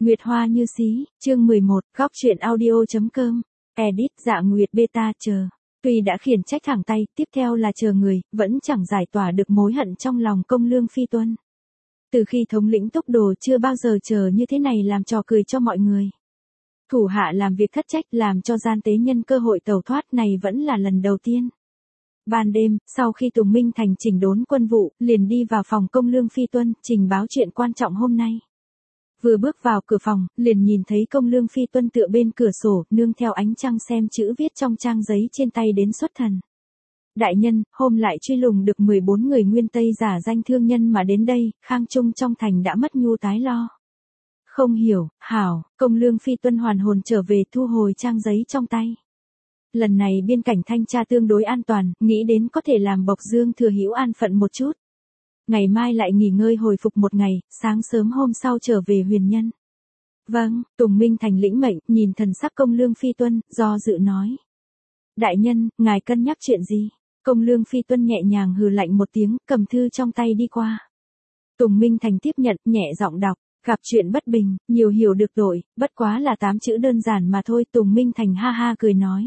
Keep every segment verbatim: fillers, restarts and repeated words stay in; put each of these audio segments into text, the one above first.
Nguyệt Hoa như xí, chương mười một, góc truyện audio.com, edit Dạ Nguyệt beta chờ. Tuy đã khiển trách thẳng tay, tiếp theo là chờ người, vẫn chẳng giải tỏa được mối hận trong lòng Công Lương Phi Tuân. Từ khi thống lĩnh tốc đồ chưa bao giờ chờ như thế này làm trò cười cho mọi người. Thủ hạ làm việc thất trách làm cho gian tế nhân cơ hội tẩu thoát này vẫn là lần đầu tiên. Ban đêm, sau khi Tùng Minh Thành chỉnh đốn quân vụ, liền đi vào phòng Công Lương Phi Tuân, trình báo chuyện quan trọng hôm nay. Vừa bước vào cửa phòng, liền nhìn thấy Công Lương Phi Tuân tựa bên cửa sổ, nương theo ánh trăng xem chữ viết trong trang giấy trên tay đến xuất thần. Đại nhân, hôm lại truy lùng được mười bốn người nguyên Tây giả danh thương nhân mà đến đây, Khang Trung trong thành đã mất nhu tái lo. Không hiểu, hảo, Công Lương Phi Tuân hoàn hồn trở về thu hồi trang giấy trong tay. Lần này biên cảnh thanh tra tương đối an toàn, nghĩ đến có thể làm Bộc Dương Thừa Hữu an phận một chút. Ngày mai lại nghỉ ngơi hồi phục một ngày, sáng sớm hôm sau trở về Huyền Nhân. Vâng, Tùng Minh Thành lĩnh mệnh, nhìn thần sắc Công Lương Phi Tuân, do dự nói. Đại nhân, ngài cân nhắc chuyện gì? Công Lương Phi Tuân nhẹ nhàng hừ lạnh một tiếng, cầm thư trong tay đi qua. Tùng Minh Thành tiếp nhận, nhẹ giọng đọc, gặp chuyện bất bình, nhiều hiểu được tội, bất quá là tám chữ đơn giản mà thôi. Tùng Minh Thành ha ha cười nói.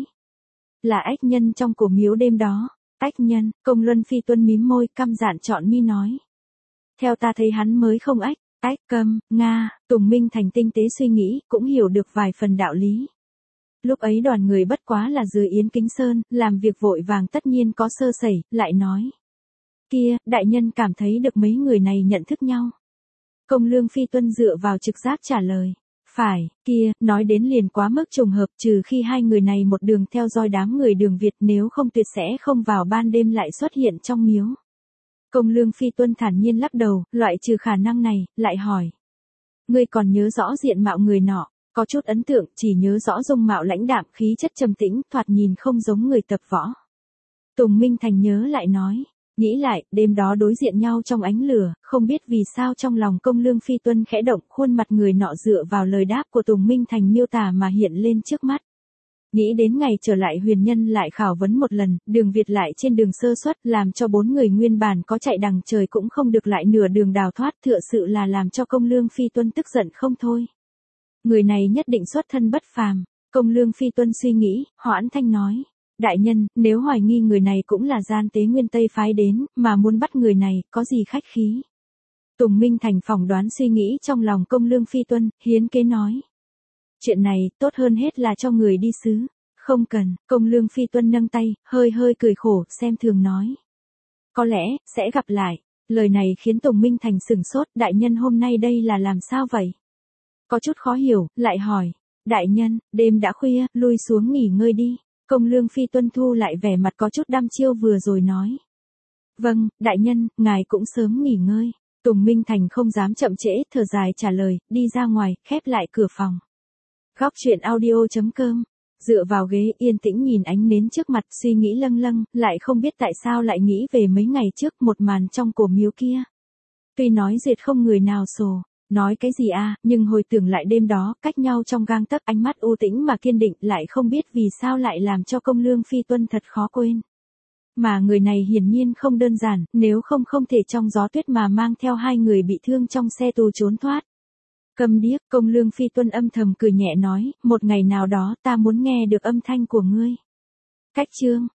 Là ách nhân trong cổ miếu đêm đó. Ách nhân, Công Luân Phi Tuân mím môi, căm giận trọn mi nói. Theo ta thấy hắn mới không ách, ách câm, Nga, Tùng Minh Thành tinh tế suy nghĩ, cũng hiểu được vài phần đạo lý. Lúc ấy đoàn người bất quá là dưới Yến Kính Sơn, làm việc vội vàng tất nhiên có sơ sẩy, lại nói. Kia, đại nhân cảm thấy được mấy người này nhận thức nhau. Công Lương Phi Tuân dựa vào trực giác trả lời. Phải, kia, nói đến liền quá mức trùng hợp, trừ khi hai người này một đường theo dõi đám người Đường Việt, nếu không tuyệt sẽ không vào ban đêm lại xuất hiện trong miếu. Công Lương Phi Tuân thản nhiên lắc đầu, loại trừ khả năng này, lại hỏi. Ngươi còn nhớ rõ diện mạo người nọ, có chút ấn tượng, chỉ nhớ rõ dung mạo lãnh đạm, khí chất trầm tĩnh, thoạt nhìn không giống người tập võ. Tùng Minh Thành nhớ lại nói. Nghĩ lại, đêm đó đối diện nhau trong ánh lửa, không biết vì sao trong lòng Công Lương Phi Tuân khẽ động, khuôn mặt người nọ dựa vào lời đáp của Tùng Minh Thành miêu tả mà hiện lên trước mắt. Nghĩ đến ngày trở lại Huyền Nhân lại khảo vấn một lần, Đường Việt lại trên đường sơ suất, làm cho bốn người nguyên bản có chạy đằng trời cũng không được lại nửa đường đào thoát, tựa sự là làm cho Công Lương Phi Tuân tức giận không thôi. Người này nhất định xuất thân bất phàm. Công Lương Phi Tuân suy nghĩ, hoãn thanh nói. Đại nhân, nếu hoài nghi người này cũng là gian tế nguyên Tây phái đến, mà muốn bắt người này, có gì khách khí? Tùng Minh Thành phỏng đoán suy nghĩ trong lòng Công Lương Phi Tuân, hiến kế nói. Chuyện này, tốt hơn hết là cho người đi xứ. Không cần, Công Lương Phi Tuân nâng tay, hơi hơi cười khổ, xem thường nói. Có lẽ, sẽ gặp lại. Lời này khiến Tùng Minh Thành sửng sốt, đại nhân hôm nay đây là làm sao vậy? Có chút khó hiểu, lại hỏi. Đại nhân, đêm đã khuya, lui xuống nghỉ ngơi đi. Công Lương Phi Tuân thu lại vẻ mặt có chút đăm chiêu vừa rồi nói. Vâng, đại nhân, ngài cũng sớm nghỉ ngơi. Tùng Minh Thành không dám chậm trễ, thở dài trả lời, đi ra ngoài, khép lại cửa phòng. Góc truyện audio.com, dựa vào ghế yên tĩnh nhìn ánh nến trước mặt, suy nghĩ lâng lâng, lại không biết tại sao lại nghĩ về mấy ngày trước một màn trong cổ miếu kia. Tuy nói duyệt không người nào sồ. Nói cái gì à, nhưng hồi tưởng lại đêm đó, cách nhau trong gang tấc, ánh mắt u tĩnh mà kiên định, lại không biết vì sao lại làm cho Công Lương Phi Tuân thật khó quên. Mà người này hiển nhiên không đơn giản, nếu không không thể trong gió tuyết mà mang theo hai người bị thương trong xe tù trốn thoát. Câm điếc, Công Lương Phi Tuân âm thầm cười nhẹ nói, một ngày nào đó ta muốn nghe được âm thanh của ngươi. Cách chương.